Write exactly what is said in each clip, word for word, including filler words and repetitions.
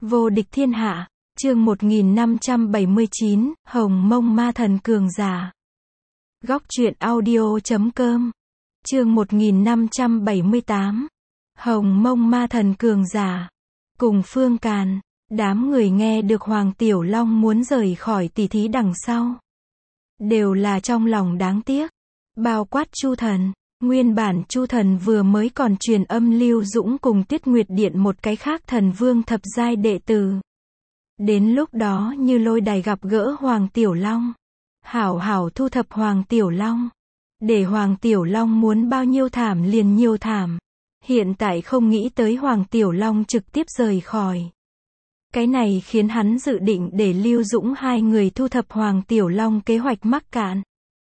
Vô địch thiên hạ, chương một nghìn năm trăm bảy mươi chín, Hồng Mông Ma Thần Cường Giả. Góc truyện audio chấm com. Chương một nghìn năm trăm bảy mươi tám. Hồng Mông Ma Thần Cường Giả. Cùng Phương Càn, đám người nghe được Hoàng Tiểu Long muốn rời khỏi tỷ thí đằng sau, đều là trong lòng đáng tiếc. Bao quát Chu Thần. Nguyên bản Chu Thần vừa mới còn truyền âm Lưu Dũng cùng Tiết Nguyệt Điện một cái khác thần vương thập giai đệ tử. Đến lúc đó như lôi đài gặp gỡ Hoàng Tiểu Long, hảo hảo thu thập Hoàng Tiểu Long, để Hoàng Tiểu Long muốn bao nhiêu thảm liền nhiều thảm. Hiện tại không nghĩ tới Hoàng Tiểu Long trực tiếp rời khỏi. Cái này khiến hắn dự định để Lưu Dũng hai người thu thập Hoàng Tiểu Long kế hoạch mắc cạn.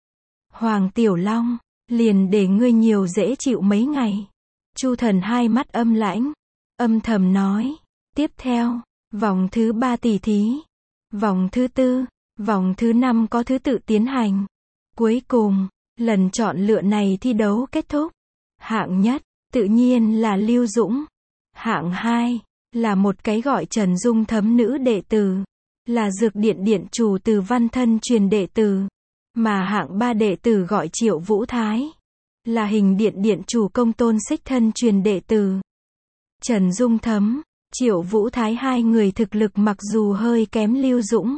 Hoàng Tiểu Long, liền để ngươi nhiều dễ chịu mấy ngày. Chu Thần hai mắt âm lãnh, âm thầm nói. Tiếp theo, vòng thứ ba tỷ thí, vòng thứ tư, vòng thứ năm có thứ tự tiến hành. Cuối cùng, lần chọn lựa này thi đấu kết thúc. Hạng nhất, tự nhiên là Lưu Dũng. Hạng hai, là một cái gọi Trần Dung Thấm nữ đệ tử, là Dược Điện điện chủ Từ Văn thân truyền đệ tử. Mà hạng ba đệ tử gọi Triệu Vũ Thái, là Hình Điện điện chủ Công Tôn Xích thân truyền đệ tử. Trần Dung Thấm, Triệu Vũ Thái hai người thực lực mặc dù hơi kém Lưu Dũng,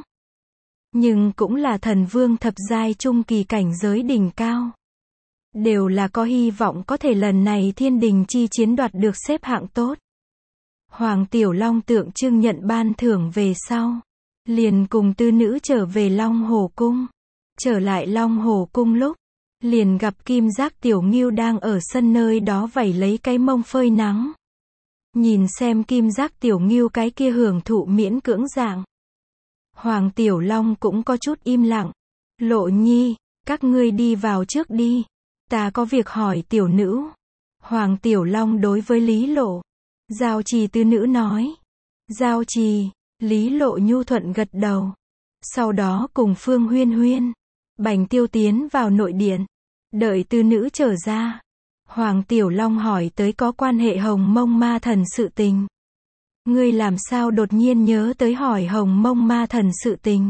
nhưng cũng là thần vương thập giai trung kỳ cảnh giới đỉnh cao. Đều là có hy vọng có thể lần này thiên đình chi chiến đoạt được xếp hạng tốt. Hoàng Tiểu Long tượng trưng nhận ban thưởng về sau, liền cùng tư nữ trở về Long Hồ Cung. Trở lại Long Hồ Cung lúc, liền gặp Kim Giác Tiểu Ngưu đang ở sân nơi đó vẩy lấy cái mông phơi nắng. Nhìn xem Kim Giác Tiểu Ngưu cái kia hưởng thụ miễn cưỡng dạng, Hoàng Tiểu Long cũng có chút im lặng. Lộ Nhi, các ngươi đi vào trước đi, ta có việc hỏi tiểu nữ. Hoàng Tiểu Long đối với Lý Lộ, Giao Trì tư nữ nói. Giao Trì, Lý Lộ nhu thuận gật đầu. Sau đó cùng Phương Huyên Huyên, Bành Tiêu tiến vào nội điện. Đợi tư nữ trở ra, Hoàng Tiểu Long hỏi tới có quan hệ Hồng Mông Ma Thần sự tình. Ngươi làm sao đột nhiên nhớ tới hỏi Hồng Mông Ma Thần sự tình?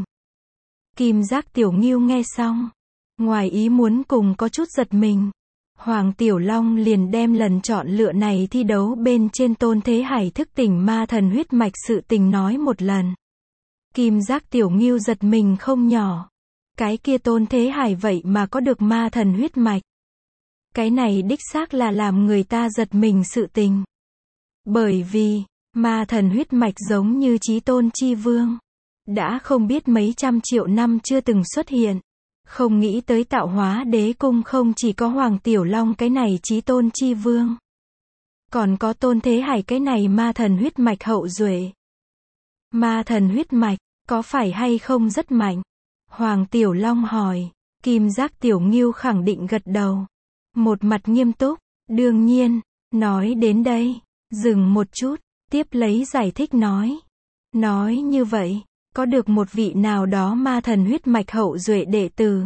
Kim Giác Tiểu Ngưu nghe xong, ngoài ý muốn cùng có chút giật mình. Hoàng Tiểu Long liền đem lần chọn lựa này thi đấu bên trên Tôn Thế Hải thức tỉnh ma thần huyết mạch sự tình nói một lần. Kim Giác Tiểu Ngưu giật mình không nhỏ. Cái kia Tôn Thế Hải vậy mà có được ma thần huyết mạch. Cái này đích xác là làm người ta giật mình sự tình. Bởi vì, ma thần huyết mạch giống như Chí Tôn Chi Vương, đã không biết mấy trăm triệu năm chưa từng xuất hiện. Không nghĩ tới Tạo Hóa Đế Cung không chỉ có Hoàng Tiểu Long cái này Chí Tôn Chi Vương, còn có Tôn Thế Hải cái này ma thần huyết mạch hậu duệ. Ma thần huyết mạch, có phải hay không rất mạnh? Hoàng Tiểu Long hỏi. Kim Giác Tiểu Ngưu khẳng định gật đầu. Một mặt nghiêm túc. Đương nhiên. Nói đến đây, dừng một chút, tiếp lấy giải thích nói. Nói như vậy, có được một vị nào đó ma thần huyết mạch hậu duệ đệ tử,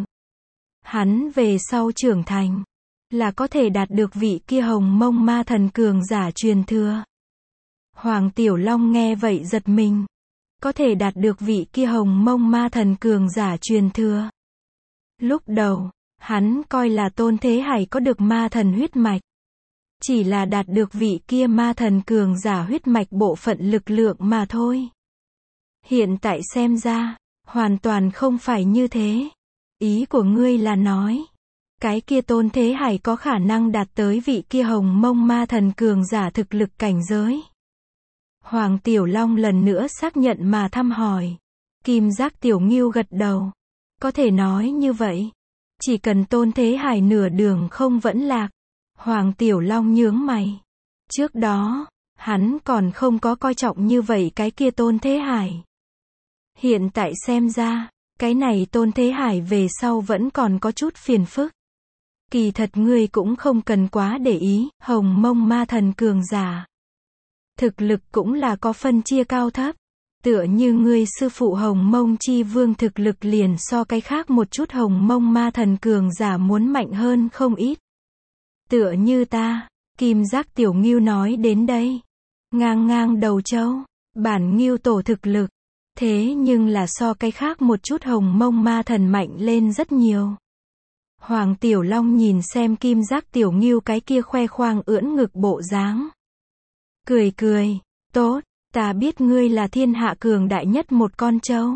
hắn về sau trưởng thành, là có thể đạt được vị kia Hồng Mông Ma Thần cường giả truyền thừa. Hoàng Tiểu Long nghe vậy giật mình. Có thể đạt được vị kia Hồng Mông Ma Thần cường giả truyền thừa. Lúc đầu, hắn coi là Tôn Thế Hải có được ma thần huyết mạch, chỉ là đạt được vị kia ma thần cường giả huyết mạch bộ phận lực lượng mà thôi. Hiện tại xem ra, hoàn toàn không phải như thế. Ý của ngươi là nói, cái kia Tôn Thế Hải có khả năng đạt tới vị kia Hồng Mông Ma Thần cường giả thực lực cảnh giới. Hoàng Tiểu Long lần nữa xác nhận mà thăm hỏi. Kim Giác Tiểu Ngưu gật đầu. Có thể nói như vậy. Chỉ cần Tôn Thế Hải nửa đường không vẫn lạc. Hoàng Tiểu Long nhướng mày. Trước đó, hắn còn không có coi trọng như vậy cái kia Tôn Thế Hải. Hiện tại xem ra, cái này Tôn Thế Hải về sau vẫn còn có chút phiền phức. Kỳ thật ngươi cũng không cần quá để ý. Hồng Mông Ma Thần cường giả, thực lực cũng là có phân chia cao thấp. Tựa như ngươi sư phụ Hồng Mông Chi Vương thực lực liền so cái khác một chút Hồng Mông Ma Thần cường giả muốn mạnh hơn không ít. Tựa như ta, Kim Giác Tiểu Ngưu nói đến đây, ngang ngang đầu trâu, Bản Ngưu Tổ thực lực, thế nhưng là so cái khác một chút Hồng Mông Ma Thần mạnh lên rất nhiều. Hoàng Tiểu Long nhìn xem Kim Giác Tiểu Ngưu cái kia khoe khoang ưỡn ngực bộ dáng. Cười cười, tốt, ta biết ngươi là thiên hạ cường đại nhất một con trâu.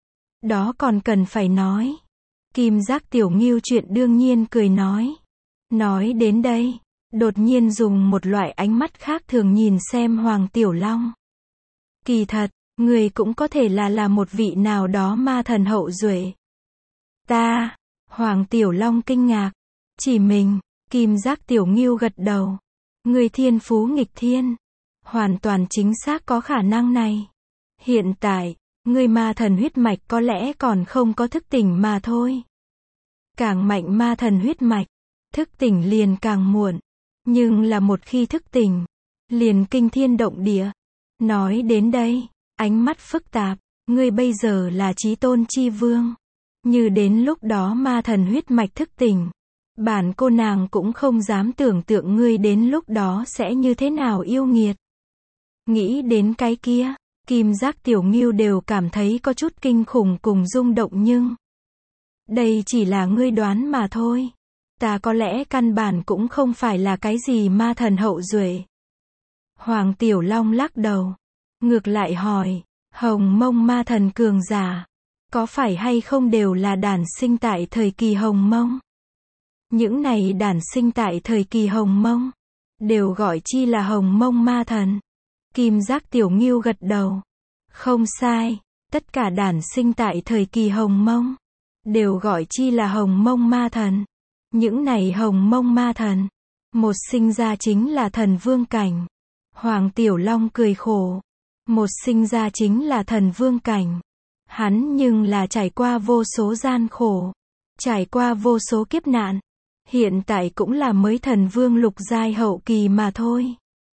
Đó còn cần phải nói. Kim Giác Tiểu Ngưu chuyện đương nhiên cười nói. Nói đến đây, đột nhiên dùng một loại ánh mắt khác thường nhìn xem Hoàng Tiểu Long. Kỳ thật, người cũng có thể là là một vị nào đó ma thần hậu duệ. Ta, Hoàng Tiểu Long kinh ngạc, chỉ mình, Kim Giác Tiểu Ngưu gật đầu. Người thiên phú nghịch thiên, hoàn toàn chính xác có khả năng này. Hiện tại, người ma thần huyết mạch có lẽ còn không có thức tỉnh mà thôi. Càng mạnh ma thần huyết mạch, thức tỉnh liền càng muộn. Nhưng là một khi thức tỉnh, liền kinh thiên động địa. Nói đến đây, ánh mắt phức tạp, ngươi bây giờ là chí tôn chi vương. Như đến lúc đó ma thần huyết mạch thức tỉnh, bản cô nàng cũng không dám tưởng tượng ngươi đến lúc đó sẽ như thế nào yêu nghiệt. Nghĩ đến cái kia, Kim Giác Tiểu Ngưu đều cảm thấy có chút kinh khủng cùng rung động nhưng đây chỉ là ngươi đoán mà thôi. Ta có lẽ căn bản cũng không phải là cái gì ma thần hậu duệ. Hoàng Tiểu Long lắc đầu. Ngược lại hỏi, Hồng Mông ma thần cường giả, có phải hay không đều là đản sinh tại thời kỳ Hồng Mông? Những này đản sinh tại thời kỳ Hồng Mông, đều gọi chi là Hồng Mông ma thần. Kim Giác Tiểu Ngưu gật đầu. Không sai, tất cả đản sinh tại thời kỳ Hồng Mông, đều gọi chi là Hồng Mông ma thần. Những này Hồng Mông ma thần, một sinh ra chính là thần vương cảnh. Hoàng Tiểu Long cười khổ. Một sinh ra chính là thần vương cảnh. Hắn nhưng là trải qua vô số gian khổ, trải qua vô số kiếp nạn. Hiện tại cũng là mới thần vương lục giai hậu kỳ mà thôi.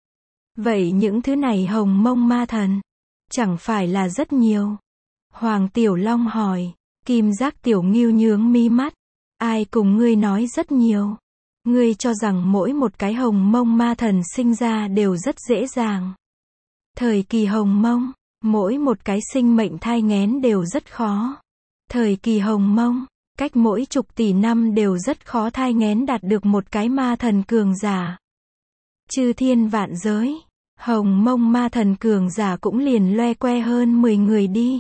Vậy những thứ này Hồng Mông ma thần, chẳng phải là rất nhiều? Hoàng Tiểu Long hỏi. Kim Giác Tiểu Ngưu nhướng mi mắt. Ai cùng ngươi nói rất nhiều? Ngươi cho rằng mỗi một cái Hồng Mông ma thần sinh ra đều rất dễ dàng. Thời kỳ Hồng Mông, mỗi một cái sinh mệnh thai nghén đều rất khó. Thời kỳ Hồng Mông, cách mỗi chục tỷ năm đều rất khó thai nghén đạt được một cái ma thần cường giả. Chư thiên vạn giới, Hồng Mông ma thần cường giả cũng liền loe que hơn mười người đi.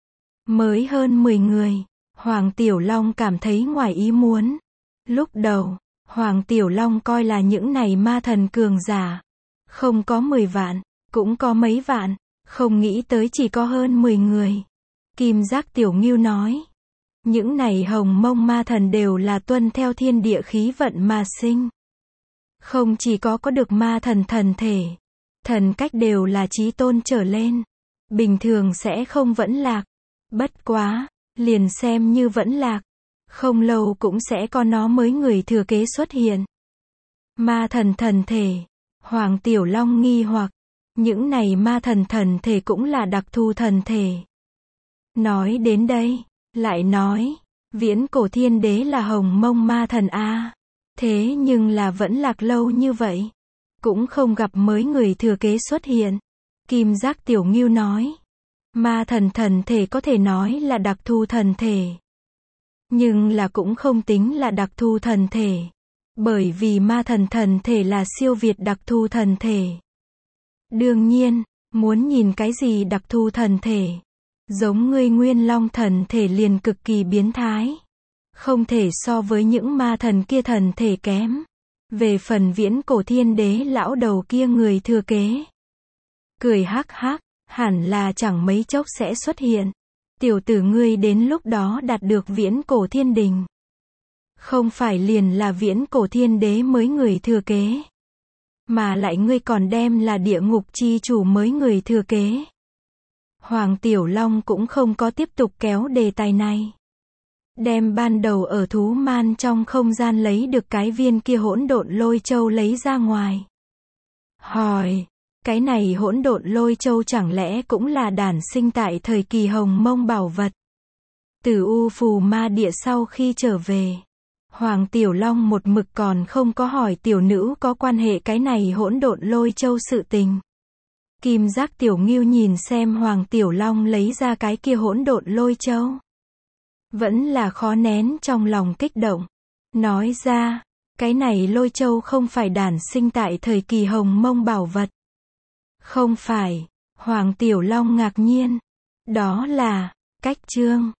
Mới hơn mười người, Hoàng Tiểu Long cảm thấy ngoài ý muốn. Lúc đầu, Hoàng Tiểu Long coi là những này ma thần cường giả, không có mười vạn, cũng có mấy vạn, không nghĩ tới chỉ có hơn mười người. Kim Giác Tiểu Ngưu nói, những này Hồng Mông ma thần đều là tuân theo thiên địa khí vận mà sinh. Không chỉ có có được ma thần thần thể, thần cách đều là chí tôn trở lên. Bình thường sẽ không vẫn lạc. Bất quá, liền xem như vẫn lạc, không lâu cũng sẽ có nó mới người thừa kế xuất hiện. Ma thần thần thể, Hoàng Tiểu Long nghi hoặc, những này ma thần thần thể cũng là đặc thù thần thể. Nói đến đây, lại nói, viễn cổ thiên đế là Hồng Mông ma thần a. Thế nhưng là vẫn lạc lâu như vậy, cũng không gặp mới người thừa kế xuất hiện. Kim Giác Tiểu Ngưu nói, ma thần thần thể có thể nói là đặc thù thần thể, nhưng là cũng không tính là đặc thù thần thể, bởi vì ma thần thần thể là siêu việt đặc thù thần thể. Đương nhiên, muốn nhìn cái gì đặc thù thần thể, giống ngươi Nguyên Long thần thể liền cực kỳ biến thái, không thể so với những ma thần kia thần thể kém. Về phần viễn cổ thiên đế lão đầu kia người thừa kế, cười hắc hắc, hẳn là chẳng mấy chốc sẽ xuất hiện. Tiểu tử ngươi đến lúc đó đạt được viễn cổ thiên đình, không phải liền là viễn cổ thiên đế mới người thừa kế, mà lại ngươi còn đem là địa ngục chi chủ mới người thừa kế. Hoàng Tiểu Long cũng không có tiếp tục kéo đề tài này, đem ban đầu ở thú man trong không gian lấy được cái viên kia hỗn độn lôi châu lấy ra ngoài. Hỏi, cái này hỗn độn lôi châu chẳng lẽ cũng là đản sinh tại thời kỳ Hồng Mông bảo vật? Từ U Phù Ma Địa sau khi trở về, Hoàng Tiểu Long một mực còn không có hỏi tiểu nữ có quan hệ cái này hỗn độn lôi châu sự tình. Kim Giác Tiểu Ngưu nhìn xem Hoàng Tiểu Long lấy ra cái kia hỗn độn lôi châu. Vẫn là khó nén trong lòng kích động. Nói ra, cái này lôi châu không phải đản sinh tại thời kỳ Hồng Mông bảo vật. Không phải, Hoàng Tiểu Long ngạc nhiên. Đó là, cách chương.